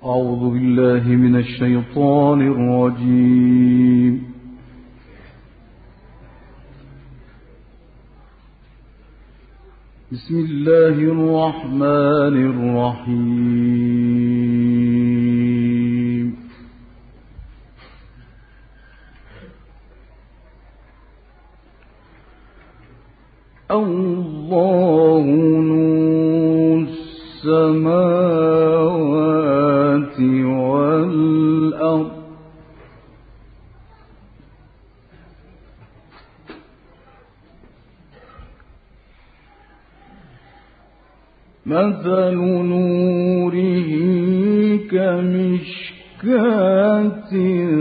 أعوذ بالله من الشيطان الرجيم. بسم الله الرحمن الرحيم. الله نور السماوات والأرض مثل نوره كمشكاة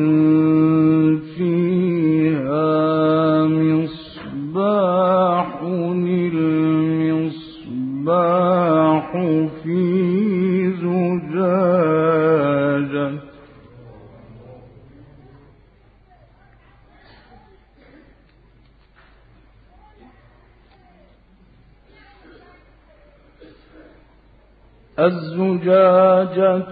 فيها مصباح المصباح في زجاجة الزجاجة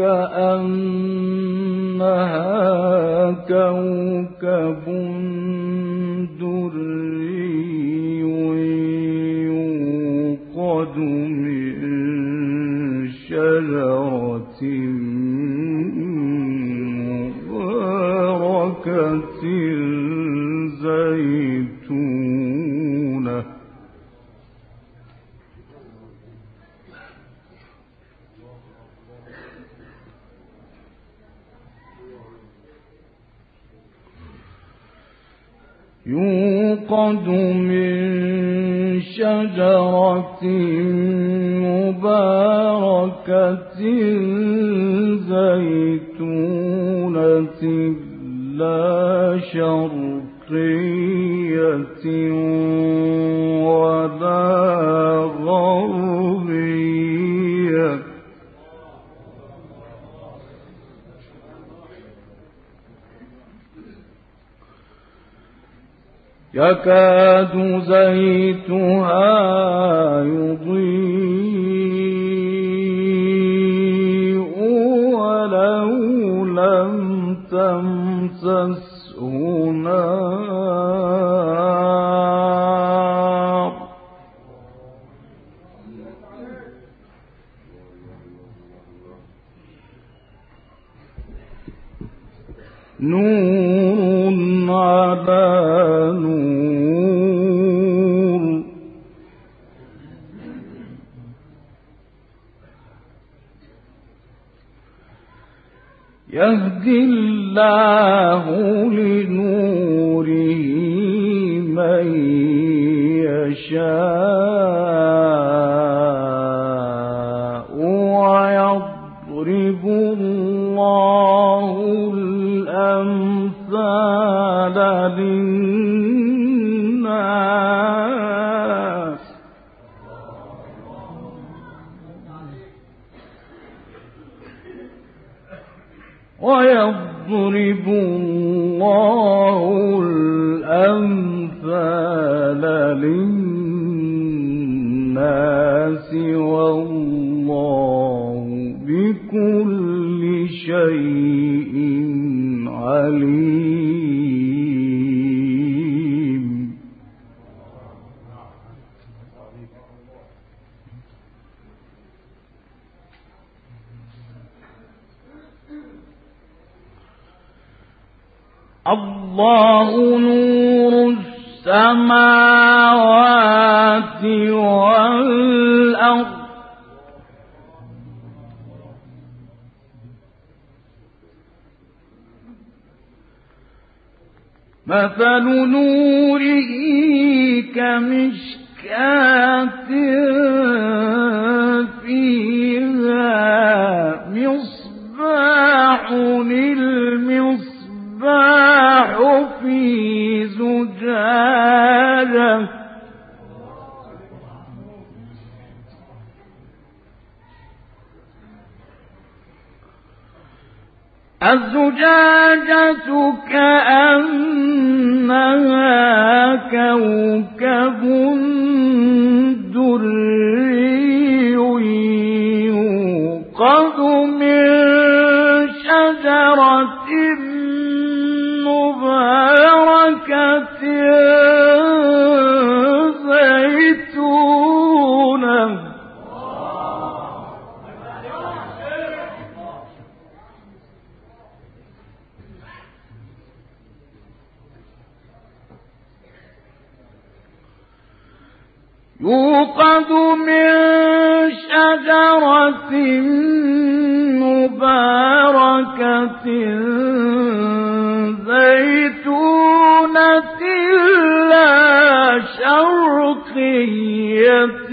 كأنها كوكب دري يوقد من شجرة مباركة زيتونة يوقد من شجرة مباركة زيتونة لا شرقية ولا غربية يكاد زيتها يضيء ولو لم تمسسه نار نور على نور يهدي الله لنوره من يشاء ويضرب الله الأمثال للناس ويضرب الله الأمثال للناس والله بكل شيء عليم. الله نور السماوات والأرض مثل نوره كمشكاة فيها مصباح المصباح في زجاجة الزجاجة كأنها كوكب دري يوقد من شجرة مباركة زيتونة يوقد من شجرة مباركة زيتونة لا شرقية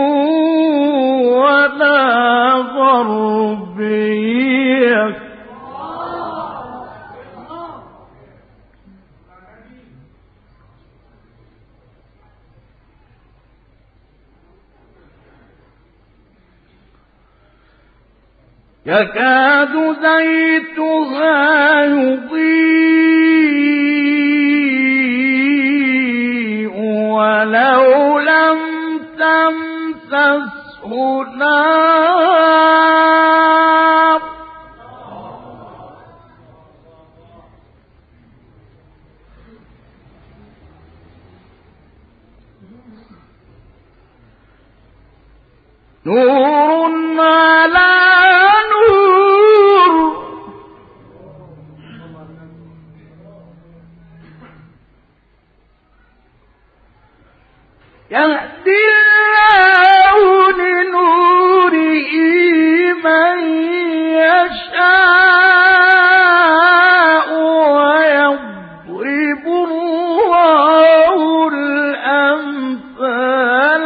ولا غربية يكاد زيتها يضيء ولو لم تمسسه نار نور على يهدي الله لنوره من يشاء ويضرب الله الأمثال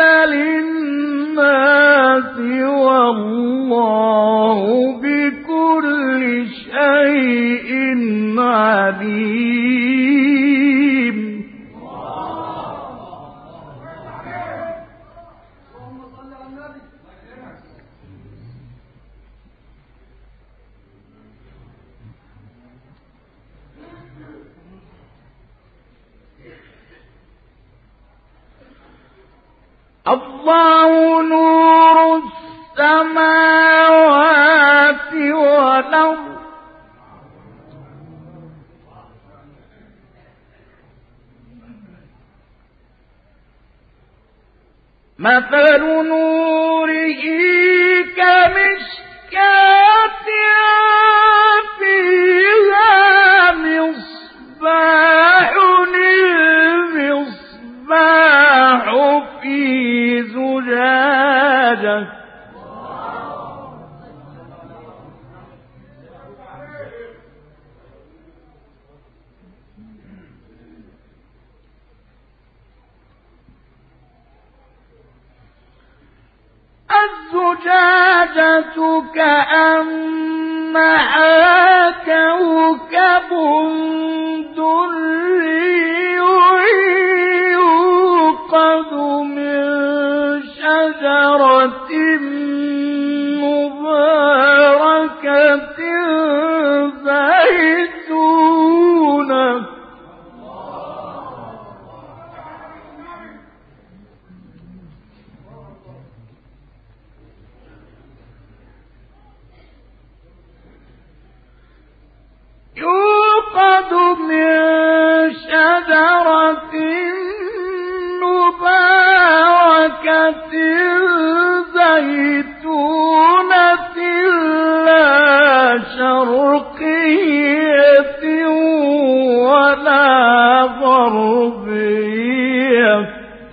للناس والله بكل شيء عليم الله نور السماوات والأرض مثل نوره كمشكاة فيها مصباح المصباح في زجاجة الزجاجة كأنها كوكب دري يوقد من شجرة مباركة زيتونة يوقد من شجرة مباركة زيتونة لا شرقية ولا غربية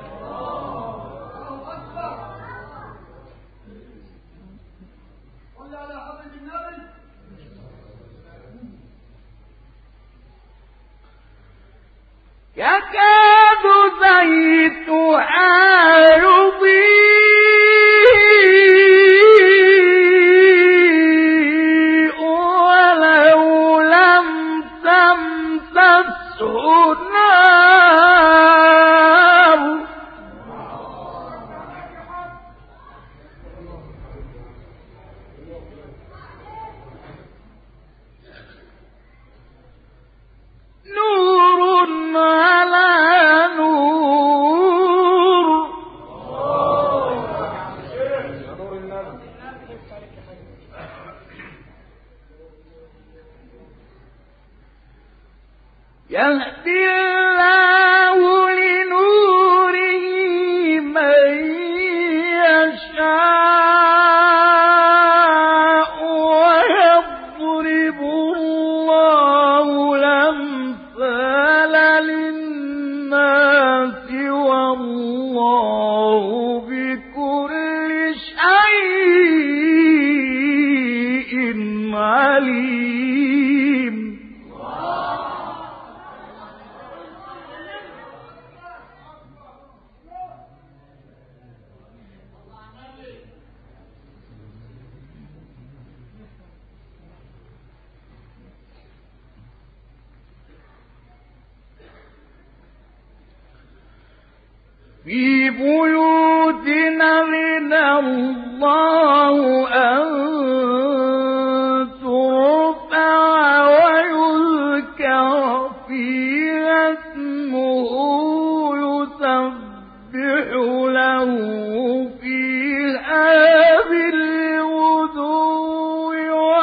يكاد زيتها يضيء ولو لم تمسسه نار نور على نور يهدي الله لنوره من يشاء ويضرب الله الأمثال للناس والله بكل شيء عليم. في بيوت أذن الله أن ترفع ويذكر فيها اسمه يسبح له فيها بالغدو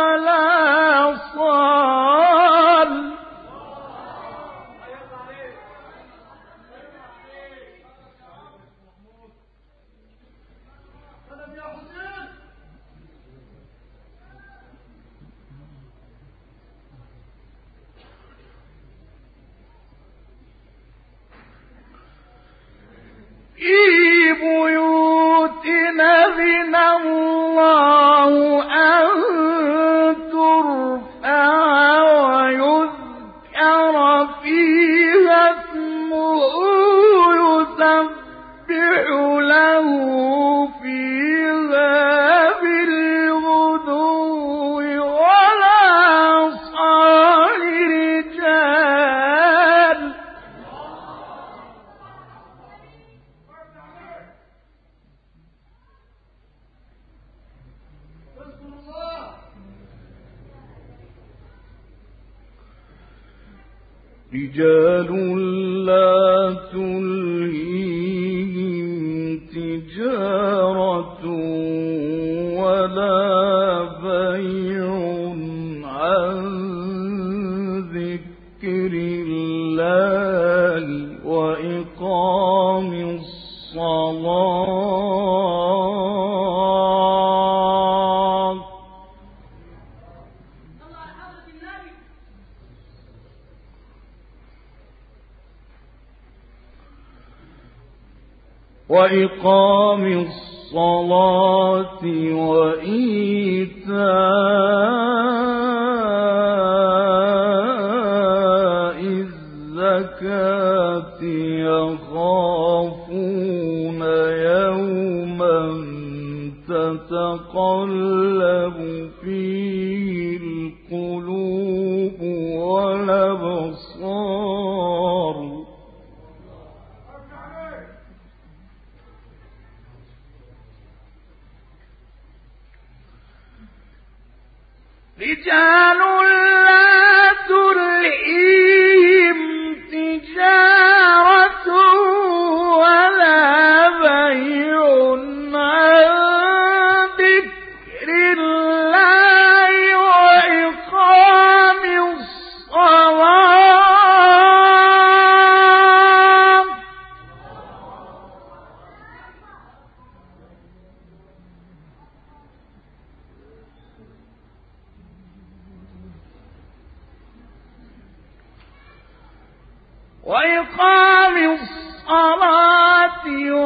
والآصال. في بيوت أذن الله أن ترفع ويذكر فيها اسمه يسبح له فيها بالغدو والآصال رجال. رجال لا تلهيهم تجارة ولا بيع عن ذكر الله وإقام الصلاة وإيتاء الزكاة يخافون يوما تتقلب فيه القلوب والأبصار. رجال لا تلهيهم تجارة ولا بيع عن ذكر الله وإقام الصلاة. وإقام الصلاة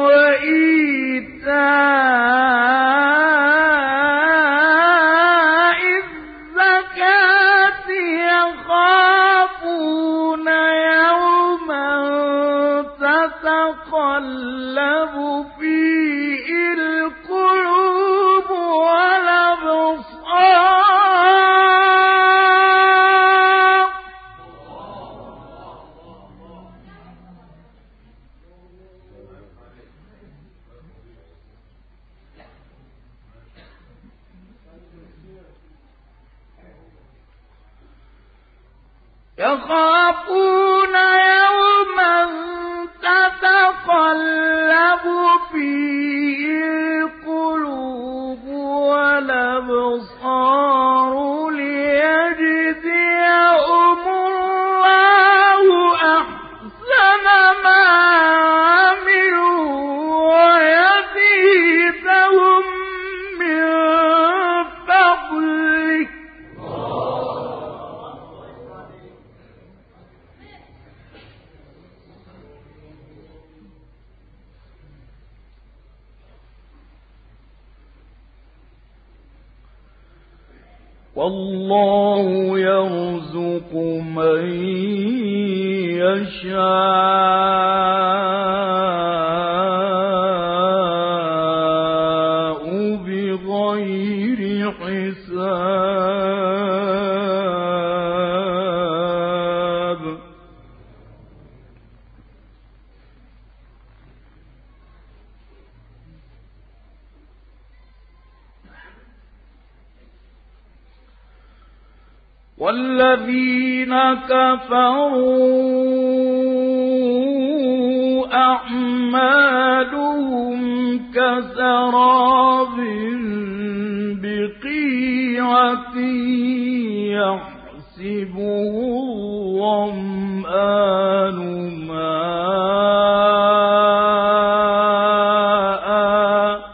وإيتاء الزكاة يخافون يوما تتقلب فيه القلوب والأبصار. يخافون يوما تتقلب فيه القلوب والأبصار ليجزيهم الله والله يرزق من يشاء بغير حساب. والذين كفروا أعمالهم كسراب بقيعة يحسبه الظمآن ماءً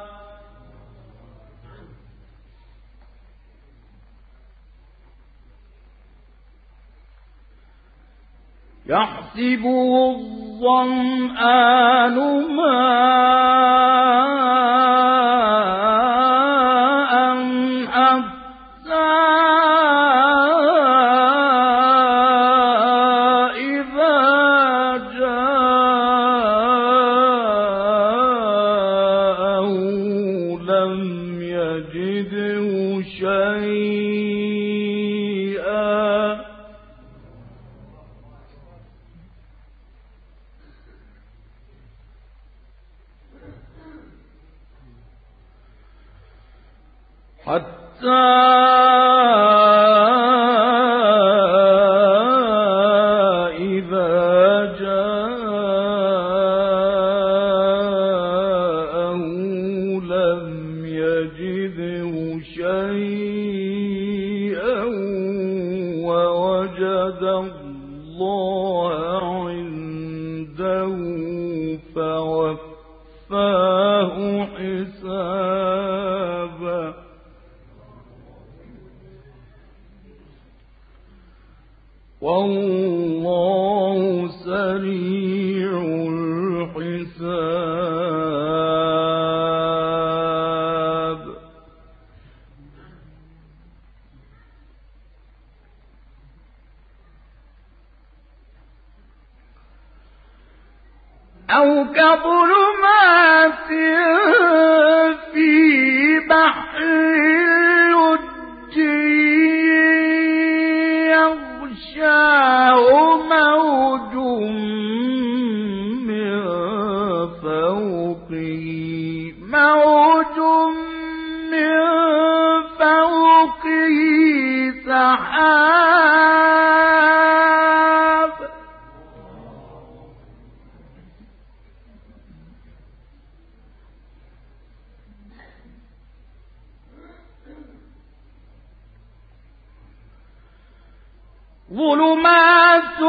يحسبه الظمآن ماءً حتى إذا جاءه لم يجده شيئا حتى إذا جاءه لم يجده شيئا ووجد الله عنده فوفاه حسابه والله سريع الحساب. أو كظلمات في بحر يغشاه موج من فوقه سحاب ظلمات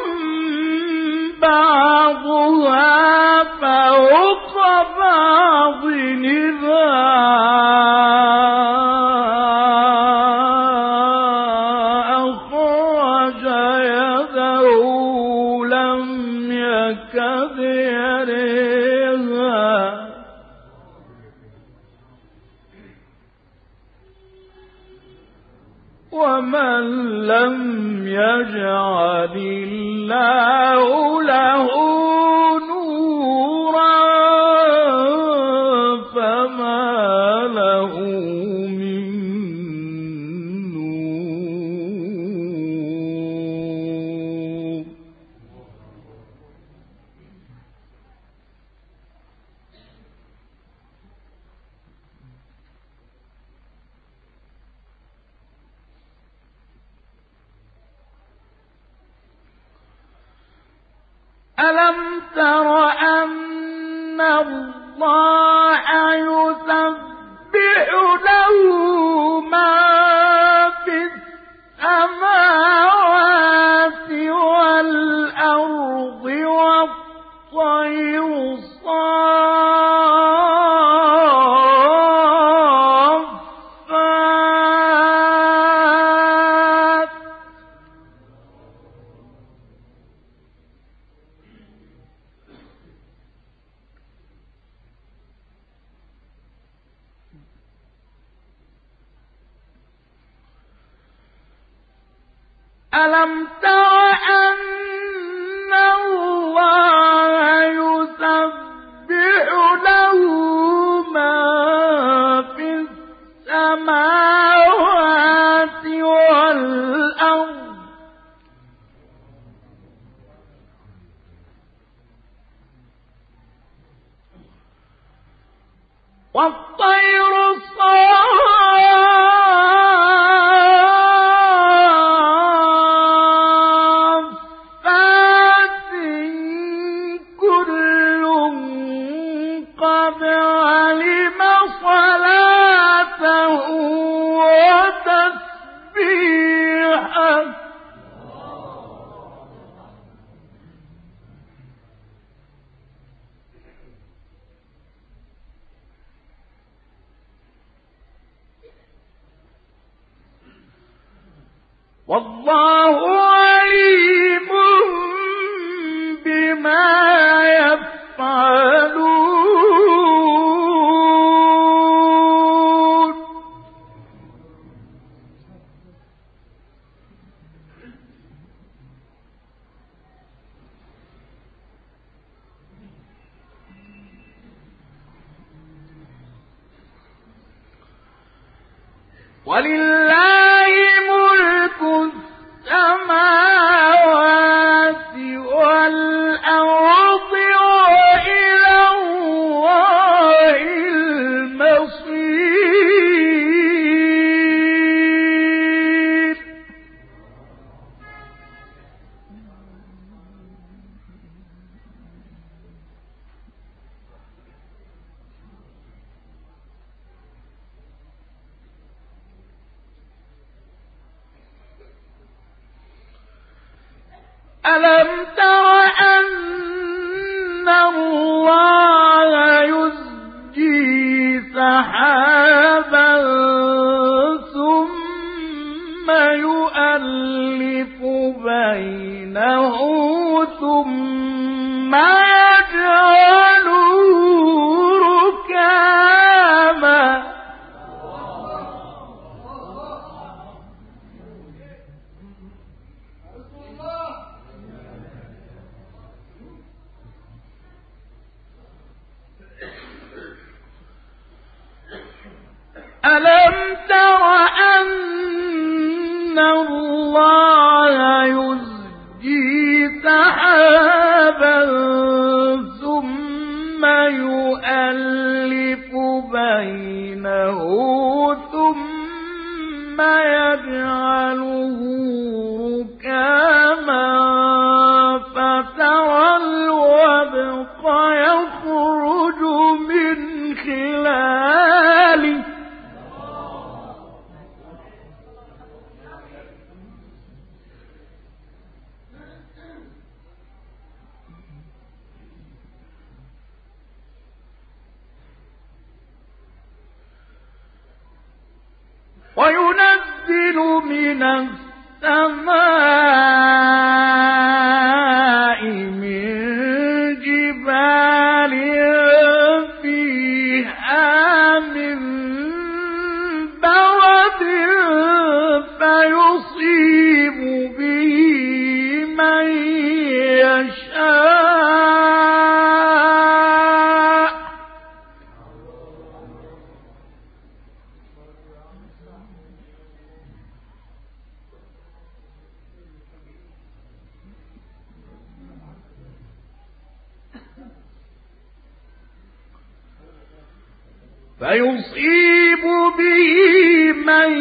بعضها فوق بعض إذا أخرج يده لم يكد يريها ومن لم يجعل الله له نورا فما له من نور. ألم تر أن الله يسبح له ما في السماوات والأرض والطير صافات ألم تر أن الله يسبح له ما في السماوات والأرض والطير الصافات كل قد علم صلاته وتسبيحه والله عليم بما يفعلون ولله ملك السماوات والأرض وإلى الله المصير ألم تر أن الله يزجي سحابا ثم يؤلف بينه ثم يجعله ركاما ألم تر أن الله يزجي سحابا ثم يؤلف بينه ثم يجعله ركاما فترى الودق يخرج من خلاله وينزل من السماء من جبال فيها من برد فيصيب به من يشاء فيصيب به من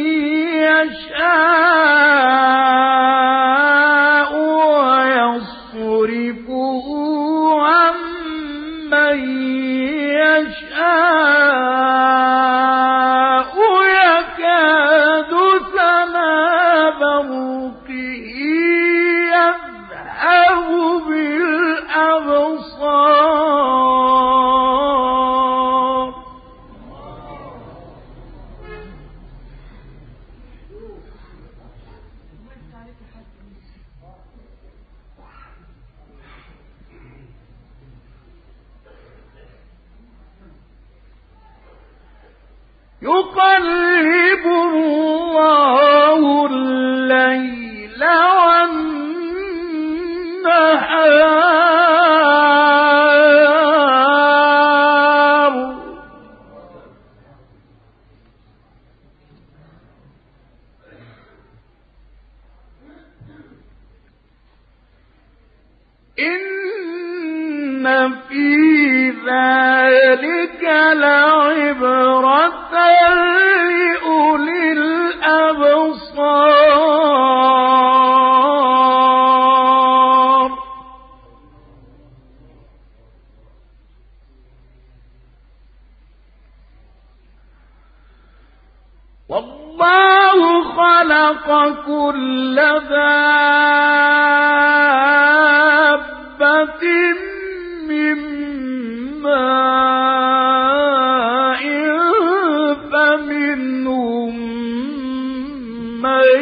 يشاء ويصرفه عن من يشاء يكاد سنا برقه يذهب بالأبصار يقلب الله الليل في ذلك لعبرة لأولي الأبصار. والله خلق كل دابة من ماء فمنهم من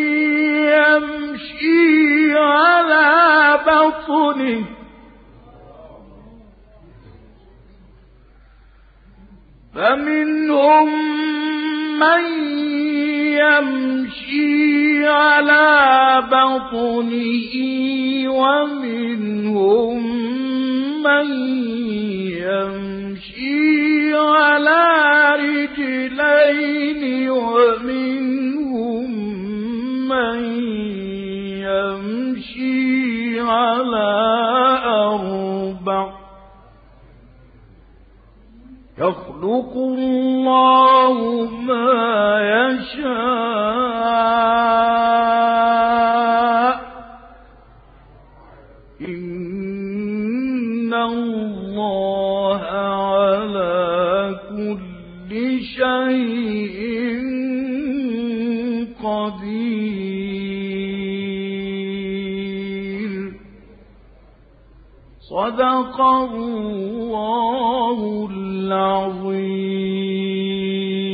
يمشي على بطنه ومنهم من يمشي على رجلين ومنهم من يمشي على أربع يخلق الله ما يشاء إن الله على كل شيء قدير. صدق الله العظيم.